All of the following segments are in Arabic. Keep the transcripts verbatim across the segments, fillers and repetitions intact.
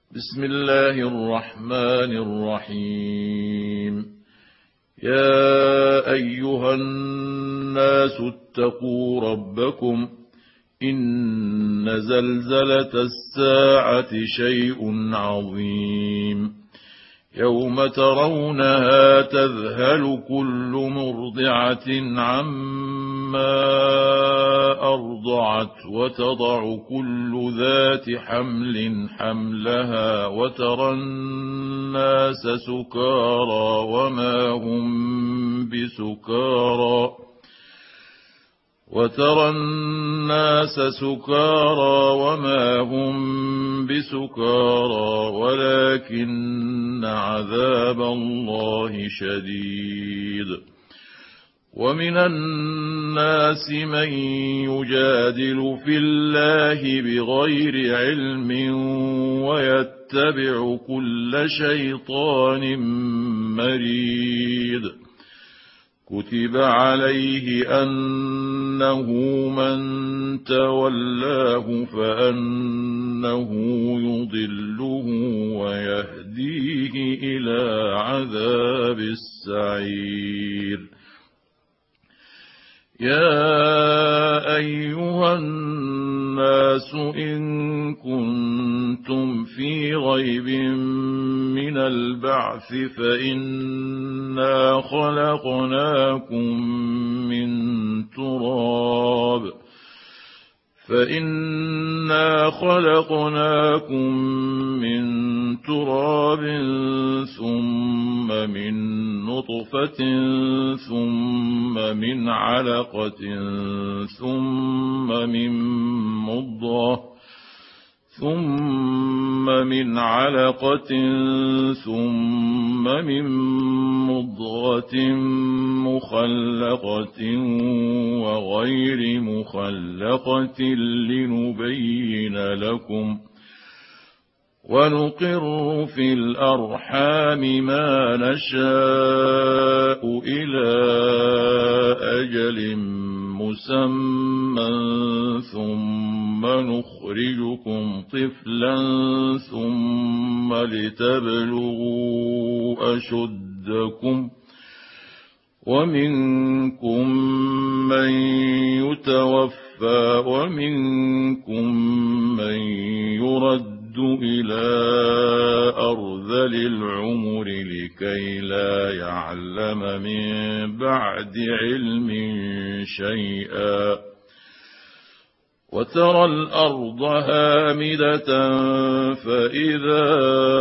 بسم الله الرحمن الرحيم. يا أيها الناس اتقوا ربكم إن زلزلة الساعة شيء عظيم يوم ترونها تذهل كل مرضعة عما أرضعت وتضع كل ذات حمل حملها وترى الناس سكارى وما هم بسكارى وترى الناس سكارى وما هم بسكارى ولكن عذاب الله شديد. ومن الناس من يجادل في الله بغير علم ويتبع كل شيطان مريد. كتب عليه أنه من تولاه فأنه يضله ويهديه إلى عذاب السعير. يا أيها الناس إن كنتم في ريب من البعث فإنا خلقناكم من تراب فإنا خلقناكم من تراب ثم من نطفة ثم من علقة ثم من مضغة ثم من علقة ثم من مضغة مخلقة وغير مخلقة لنبين لكم ونقر في الأرحام ما نشاء إلى أجل مسمى ثم نخرجكم طفلا ثم لتبلغوا أشدكم ومنكم من يتوفى ومنكم من يرد إلى أرذل العمر لكي لا يعلم من بعد علم شيئا. وترى الأرض هامدة فإذا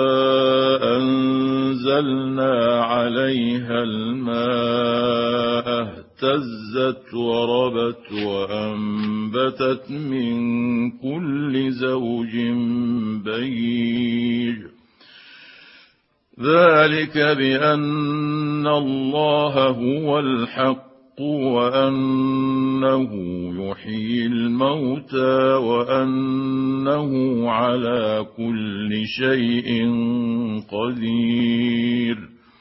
أنزلنا عليها الماء اهتزت وربت وأنبتت من كل زوج بهيج. ذلك بأن الله هو الحق وأنه يحيي الموتى وأنه على كل شيء قدير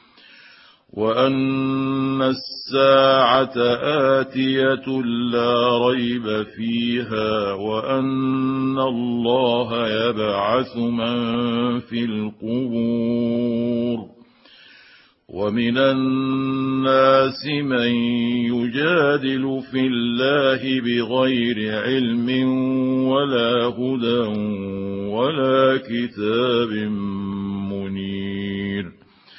وأن الساعة آتية لا ريب فيها وأن الله يبعث من في القبور. ومن الناس من يجادل في الله بغير علم ولا هدى ولا كتاب منير.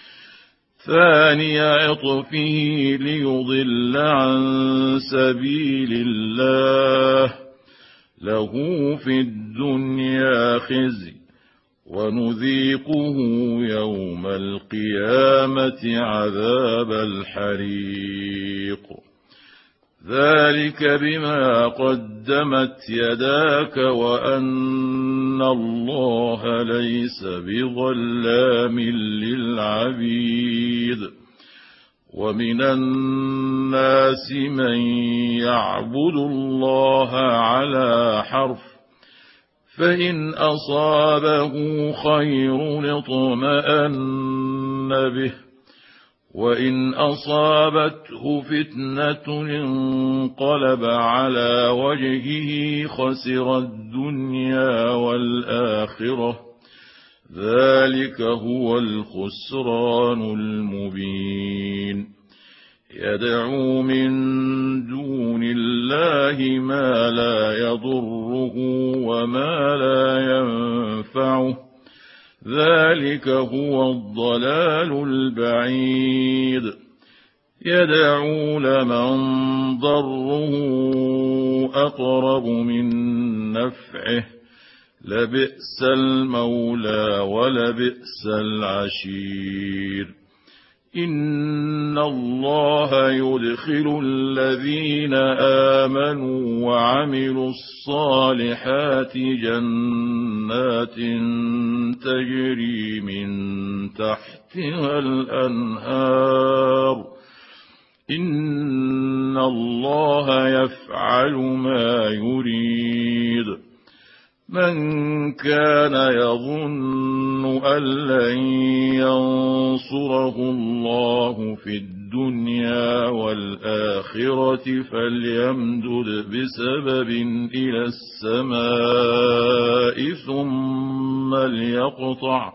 ثاني عطفه ليضل عن سبيل الله له في الدنيا خزي ونذيقه يوم القيامة عذاب الحريق. ذلك بما قدمت يداك وأن الله ليس بظلام للعبيد. ومن الناس من يعبد الله على حرف فإن أصابه خير اطمأن به وإن أصابته فتنة انقلب على وجهه خسر الدنيا والآخرة ذلك هو الخسران المبين. يدعو من دون الله ما لا يضره وما لا ينفعه، ذلك هو الضلال البعيد. يدعو لمن ضره أقرب من نفعه، لبئس المولى ولبئس العشير. إن الله يدخل الذين آمنوا وعملوا الصالحات جنات تجري من تحتها الأنهار، إن الله يفعل ما يريد. من كان يظن أن لن ينصره الله في الدنيا والآخرة فليمدد بسبب إلى السماء ثم ليقطع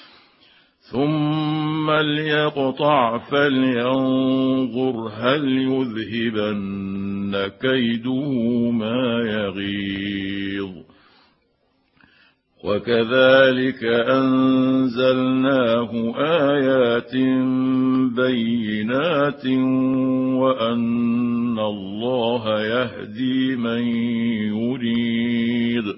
ثم ليقطع فلينظر هل يذهبن كيده ما يغيظ. وكذلك أنزلناه آيات بينات وأن الله يهدي من يريد.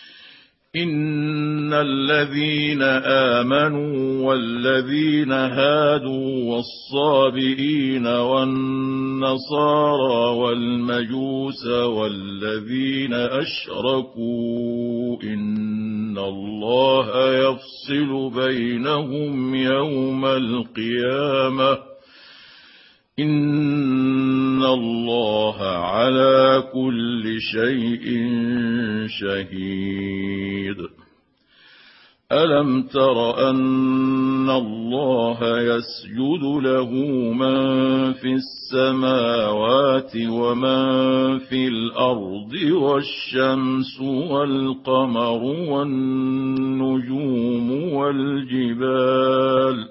إن الذين آمنوا والذين هادوا والصابئين والنصارى والمجوس والذين أشركوا إن الله يفصل بينهم يوم القيامة، إن الله على كل شيء شهيد. ألم تر أن الله يسجد له من في السماوات ومن في الأرض والشمس والقمر والنجوم والجبال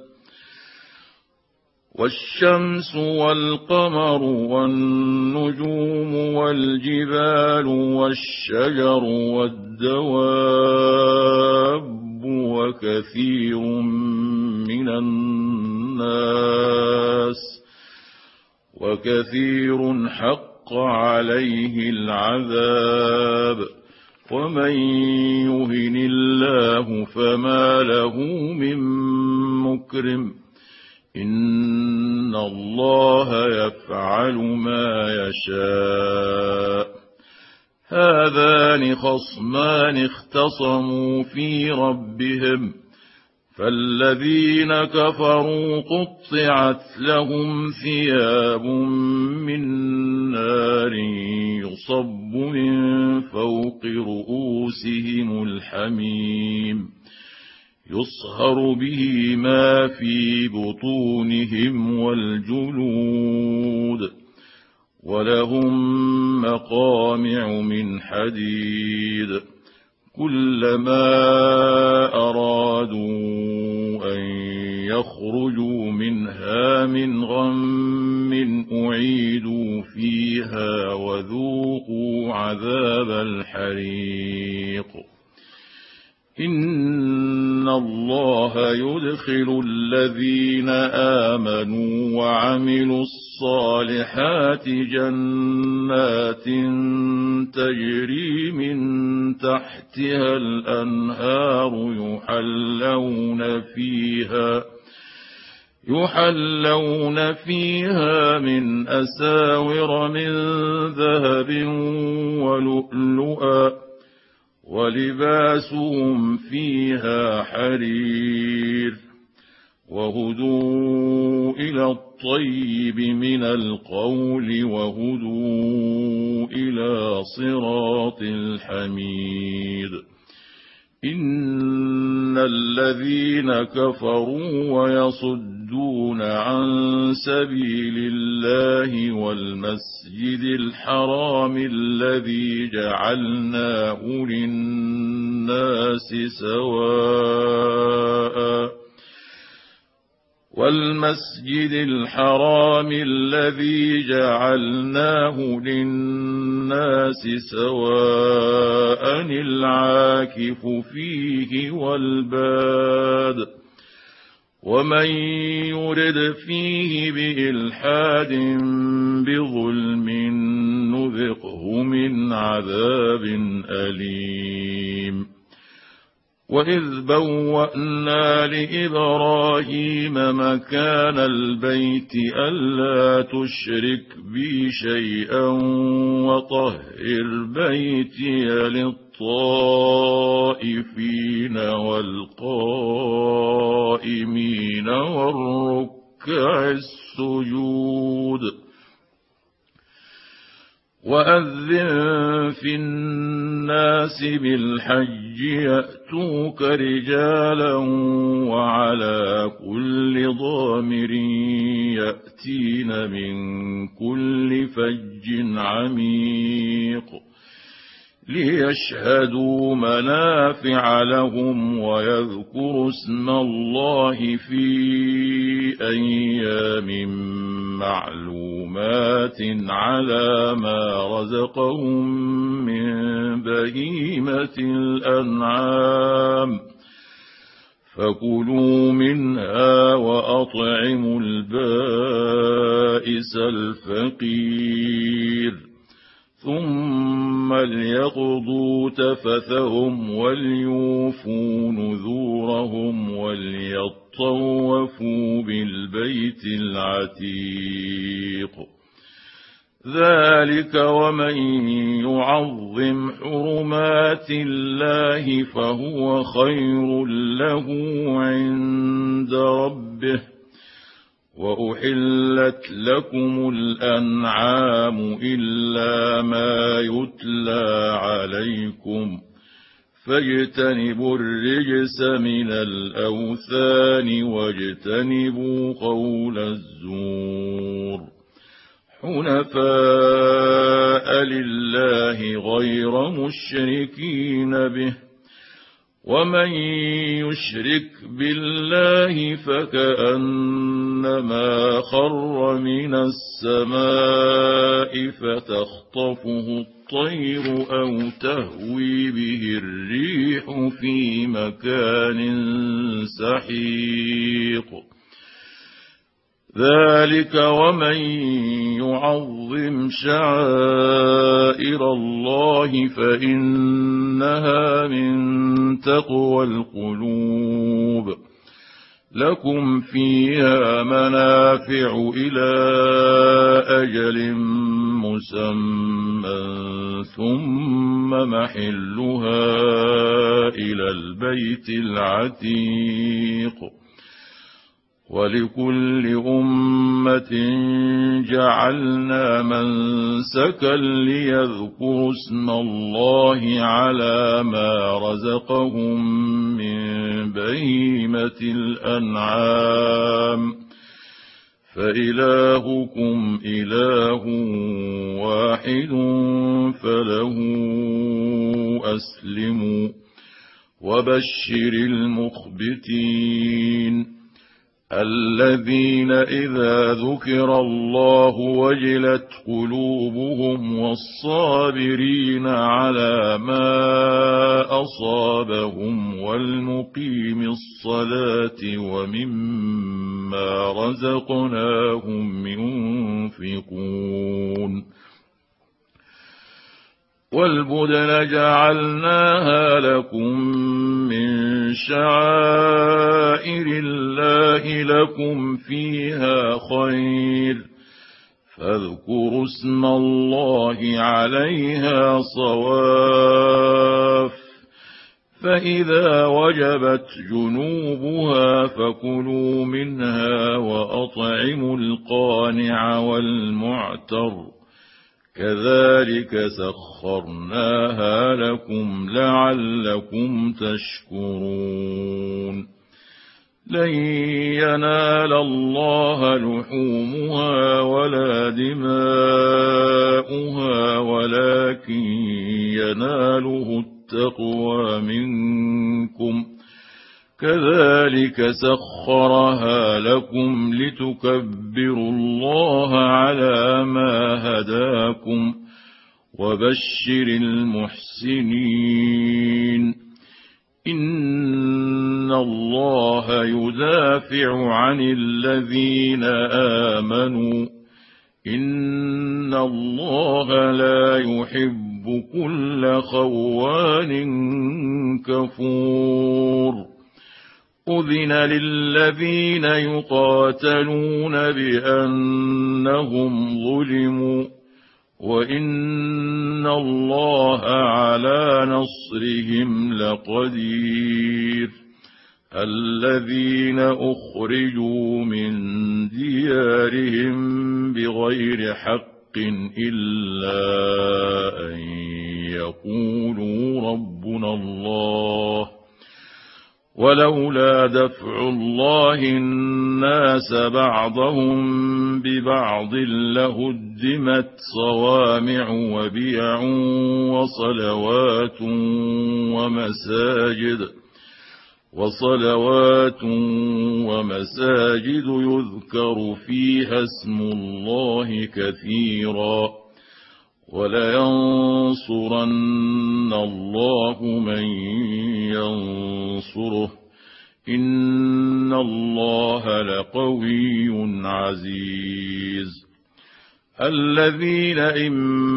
والشمس والقمر والنجوم والجبال والشجر والدواب وكثير من الناس وكثير حق عليه العذاب ومن يهن الله فما له من مكرم إن الله يفعل ما يشاء. هذان خصمان اختصموا في ربهم فالذين كفروا قطعت لهم ثياب من نار يصب من فوق رؤوسهم الحميم يصهر به ما في بطونهم والجلود ولهم مقامع من حديد كلما أرادوا أن يخرجوا منها من غم أعيدوا فيها وذوقوا عذاب الحريق. إن الله يدخل الذين آمنوا وعملوا الصالحات جنات تجري من تحتها الأنهار يحلون فيها يحلون فيها من أساور من ذهب ولؤلؤا ولباسهم فيها حرير وهدوا إلى الطيب من القول وهدوا إلى صراط الحميد. إن الذين كفروا ويصدون عن سبيل الله والمسجد الحرام الذي جعلناه للناس سواء والمسجد الحرام الذي جعلناه للناس سواء العاكف فيه والباد ومن يرد فيه بإلحاد بظلم نذقه من عذاب أليم وإذ بوأنا لإبراهيم مكان البيت ألا تشرك بي شيئا وطهر بيتي للطائفين والقائمين والركع السجود وأذن في الناس بالحج يأتوك رجالا وعلى كل ضامر يأتين من كل فج عميق ليشهدوا منافع لهم ويذكروا اسم الله في أيام معلومات على ما رزقهم من بهيمة الأنعام فكلوا منها وأطعموا البائس الفقير ثم ليقضوا تفثهم وليوفوا نذورهم وليطوفوا بالبيت العتيق ذلك ومن يعظم حرمات الله فهو خير له عند ربه وأحلت لكم الأنعام إلا ما يتلى عليكم فاجتنبوا الرجس من الأوثان واجتنبوا قول الزور حنفاء لله غير مشركين به ومن يشرك بالله فكأنما خر من السماء فتخطفه الطير أو تهوي به الريح في مكان سحيق ذلك ومن يعظم شعائر الله فإنها من تقوى القلوب لكم فيها منافع إلى أجل مسمى ثم محلها إلى البيت العتيق ولكل أمة جعلنا منسكا ليذكروا اسم الله على ما رزقهم من بهيمة الأنعام فإلهكم إله واحد فله أسلموا وبشر المخبتين الذين إذا ذكر الله وجلت قلوبهم والصابرين على ما أصابهم والمقيم الصلاة ومما رزقناهم ينفقون والبدن جعلناها لكم من شعائر الله لكم فيها خير فاذكروا اسم الله عليها صواف فإذا وجبت جنوبها فكلوا منها وأطعموا القانع والمعتر كذلك سخرناها لكم لعلكم تشكرون لن ينال الله لحومها ولا دماؤها ولكن يناله التقوى منكم كذلك سخرها لكم لتكبروا الله على ما هداكم وبشر المحسنين إن الله يدافع عن الذين آمنوا إن الله لا يحب كل خوان كفور أذن للذين يقاتلون بأنهم ظلموا وإن الله على نصرهم لقدير الذين أخرجوا من ديارهم بغير حق إلا أن يقولوا ربنا الله ولولا دفع الله الناس بعضهم ببعض لهدمت صوامع وبيع وصلوات ومساجد وصلوات ومساجد يذكر فيها اسم الله كثيرا ولينصرن الله من ينصره إن الله لقوي عزيز الذين إن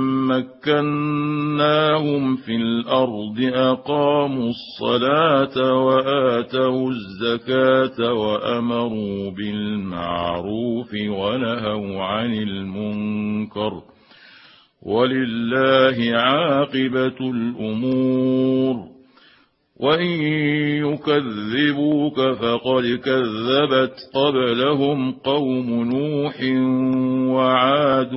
مكناهم في الأرض أقاموا الصلاة وآتوا الزكاة وأمروا بالمعروف ونهوا عن المنكر ولله عاقبة الأمور وإن يكذبوك فقد كذبت قبلهم قوم نوح وعاد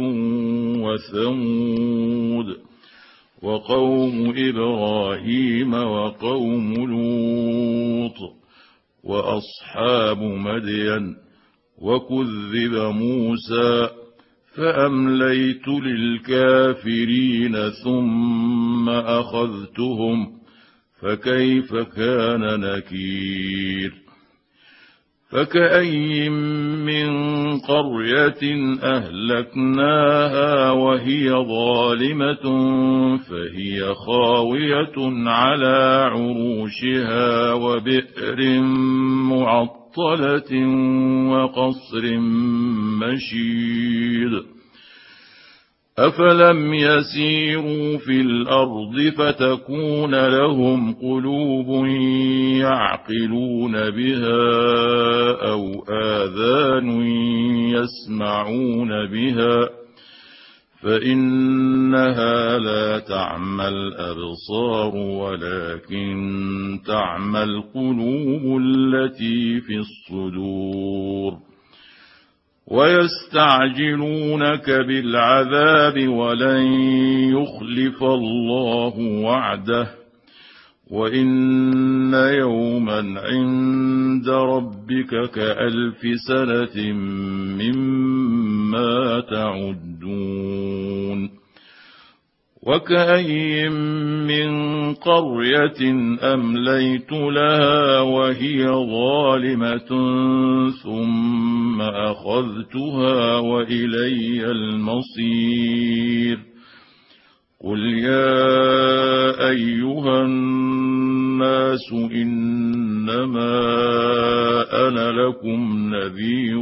وثمود وقوم إبراهيم وقوم لوط وأصحاب مدين وكذب موسى فأمليت للكافرين ثم أخذتهم فكيف كان نكير فكأي من قرية أهلكناها وهي ظالمة فهي خاوية على عروشها وبئر معطلة وقصر مشيد أفلم يسيروا في الأرض فتكون لهم قلوب يعقلون بها أو آذان يسمعون بها فإنها لا تعمى الأبصار ولكن تعمى القلوب التي في الصدور ويستعجلونك بالعذاب ولن يخلف الله وعده وإن يوما عند ربك كألف سنة مما تعدون وكأي من قرية أمليت لها وهي ظالمة ثم أخذتها وإلي المصير قل يا أيها الناس إنما أنا لكم نذير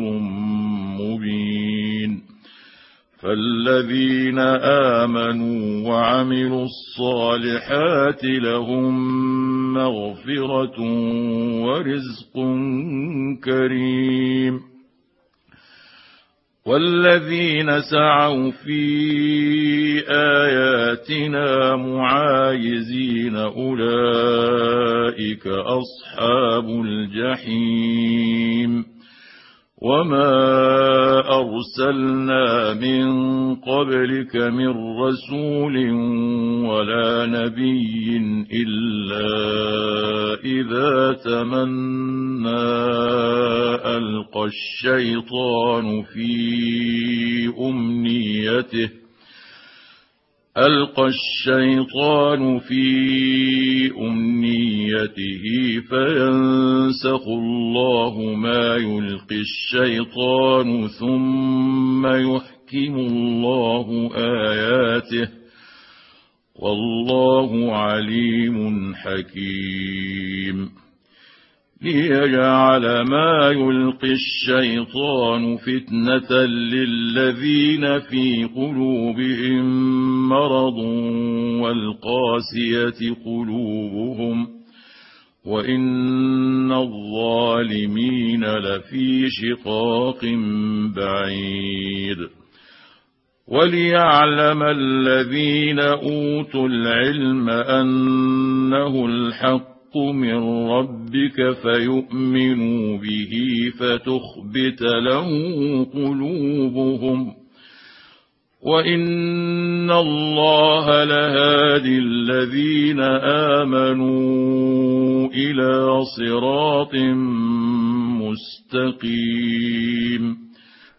مبين فالذين آمنوا وعملوا الصالحات لهم مغفرة ورزق كريم والذين سعوا في آياتنا معاجزين أولئك أصحاب الجحيم وما أرسلنا من قبلك من رسول ولا نبي إلا إذا تمنى ألقى الشيطان في أمنيته ألقى الشيطان في أمنيته فينسخ الله ما يلقي الشيطان ثم يحكم الله آياته والله عليم حكيم ليجعل ما يلقي الشيطان فتنة للذين في قلوبهم مرض والقاسية قلوبهم وإن الظالمين لفي شقاق بعيد وليعلم الذين أوتوا العلم أنه الحق من ربك فيؤمنوا به فتخبت له قلوبهم وإن الله لهادي الذين آمنوا إلى صراط مستقيم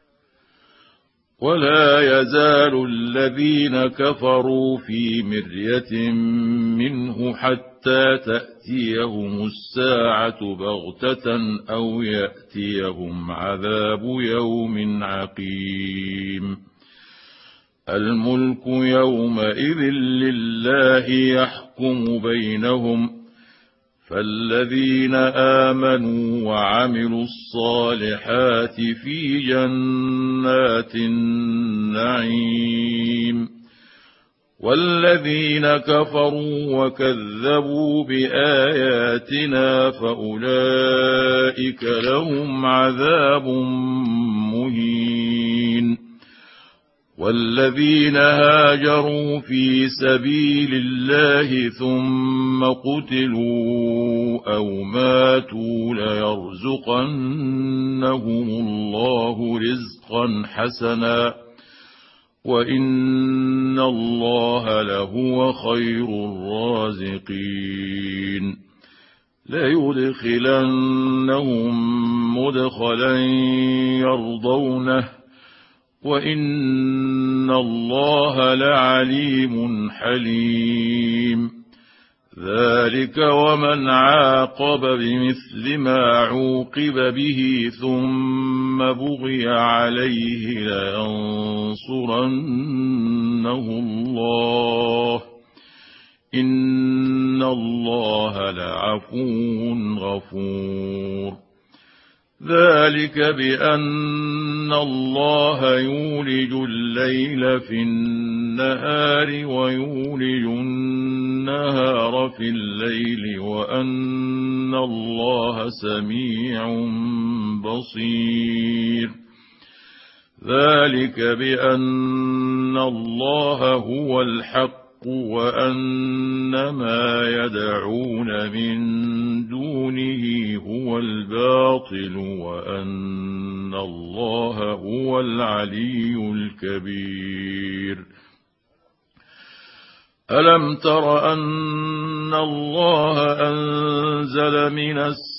ولا يزال الذين كفروا في مرية منه حتى تأتيهم الساعة بغتة أو يأتيهم عذاب يوم عقيم الملك يومئذ لله يحكم بينهم فالذين آمنوا وعملوا الصالحات في جنات النعيم والذين كفروا وكذبوا بآياتنا فأولئك لهم عذاب مهين والذين هاجروا في سبيل الله ثم قتلوا أو ماتوا ليرزقنهم الله رزقا حسنا وإن الله لهو خير الرازقين ليدخلنهم مدخلا يرضونه وإن الله لعليم حليم ذلك ومن عاقب بمثل ما عوقب به ثم بغي عليه لينصرنه الله إن الله لعفو غفور ذلك بأن الله يولج الليل في النهار ويولج النهار في الليل وأن الله سميع بصير ذلك بأن الله هو الحق وأن ما يدعون من دونه هو الباطل وأن الله هو العلي الكبير ألم تر أن الله أنزل من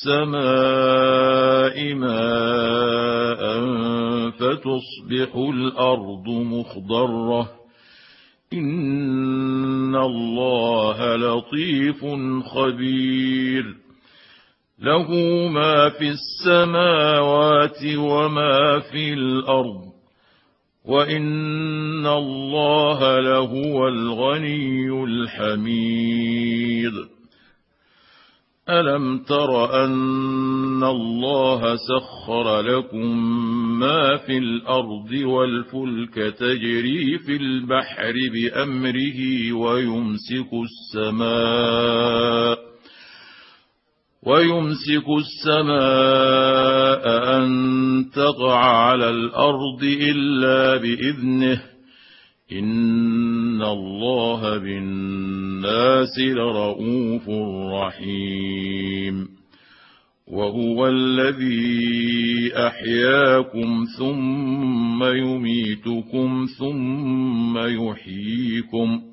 السماء ماء فتصبح الأرض مخضرة إن الله لطيف خبير له ما في السماوات وما في الأرض وإن الله لهو الغني الحميد ألم تر أن الله سخر لكم ما في الأرض والفلك تجري في البحر بأمره ويمسك السماء ويمسك السماء أن تقع على الأرض إلا بإذنه إن الله بالناس لرءوف رحيم وهو الذي أحياكم ثم يميتكم ثم يحييكم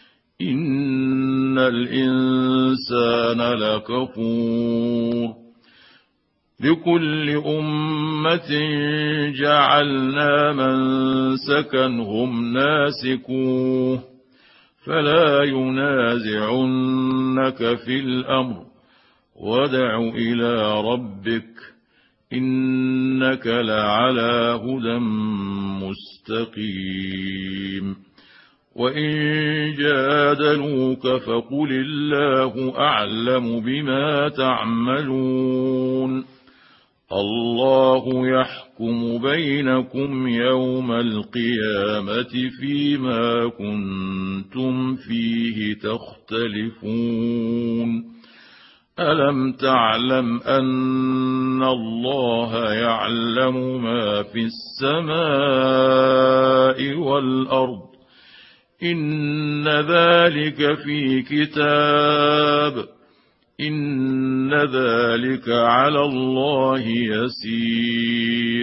إن الإنسان لكفور لكل أمة جعلنا منسكا هم ناسكوه فلا ينازعنك في الأمر وادع إلى ربك إنك لعلى هدى مستقيم وإن جادلوك فقل الله أعلم بما تعملون الله يحكم بينكم يوم القيامة فيما كنتم فيه تختلفون ألم تعلم أن الله يعلم ما في السماء والأرض إن ذلك في كتاب إن ذلك على الله يسير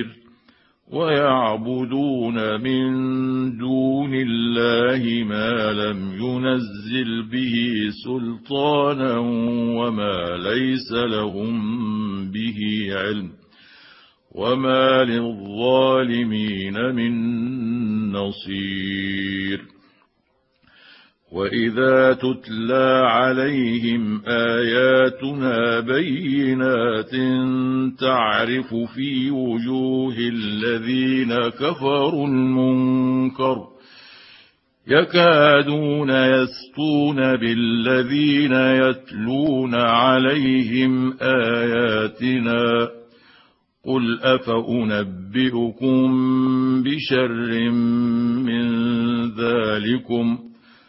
ويعبدون من دون الله ما لم ينزل به سلطانا وما ليس لهم به علم وما للظالمين من نصير وإذا تتلى عليهم آياتنا بينات تعرف في وجوه الذين كفروا المنكر يكادون يسطون بالذين يتلون عليهم آياتنا قل أفأنبئكم بشر من ذلكم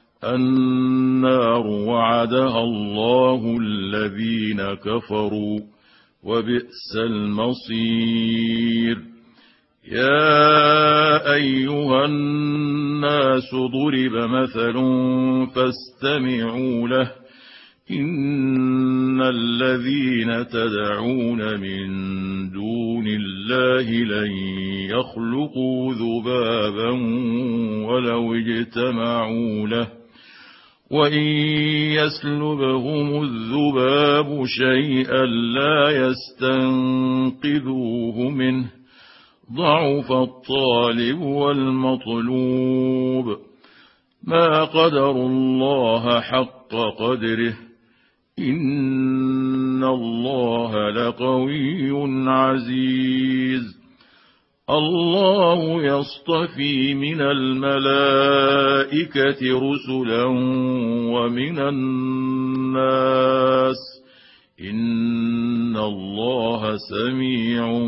النار وعدها الله الذين كفروا وبئس المصير يا أيها الناس ضرب مثل فاستمعوا له إن الذين تدعون من دون الله لن يخلقوا ذبابا ولو اجتمعوا له وإن يسلبهم الذباب شيئا لا يستنقذوه منه ضعف الطالب والمطلوب ما قدروا الله حق قدره إن الله لقوي عزيز الله يصطفي من الملائكة رسلا ومن الناس إن الله سميع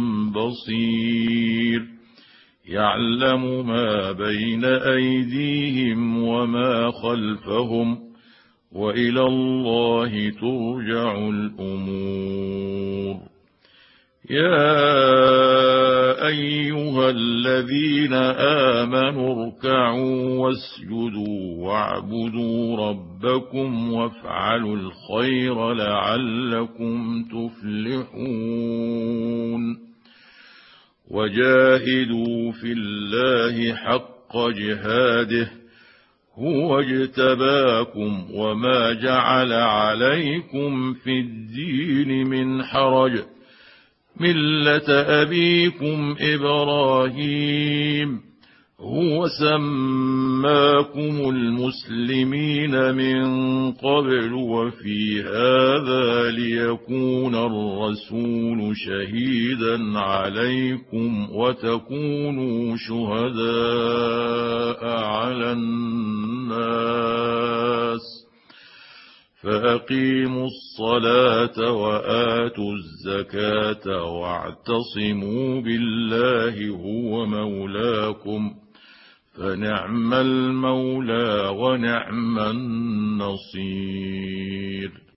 بصير يعلم ما بين أيديهم وما خلفهم وإلى الله ترجع الأمور يا أيها الذين آمنوا اركعوا واسجدوا واعبدوا ربكم وافعلوا الخير لعلكم تفلحون وجاهدوا في الله حق جهاده هو اجتباكم وما جعل عليكم في الدين من حرج ملة أبيكم إبراهيم هو سماكم المسلمين من قبل وفي هذا ليكون الرسول شهيدا عليكم وتكونوا شهداء على الناس فأقيموا الصلاة وآتوا الزكاة واعتصموا بالله هو مولاكم فنعم المولى ونعم النصير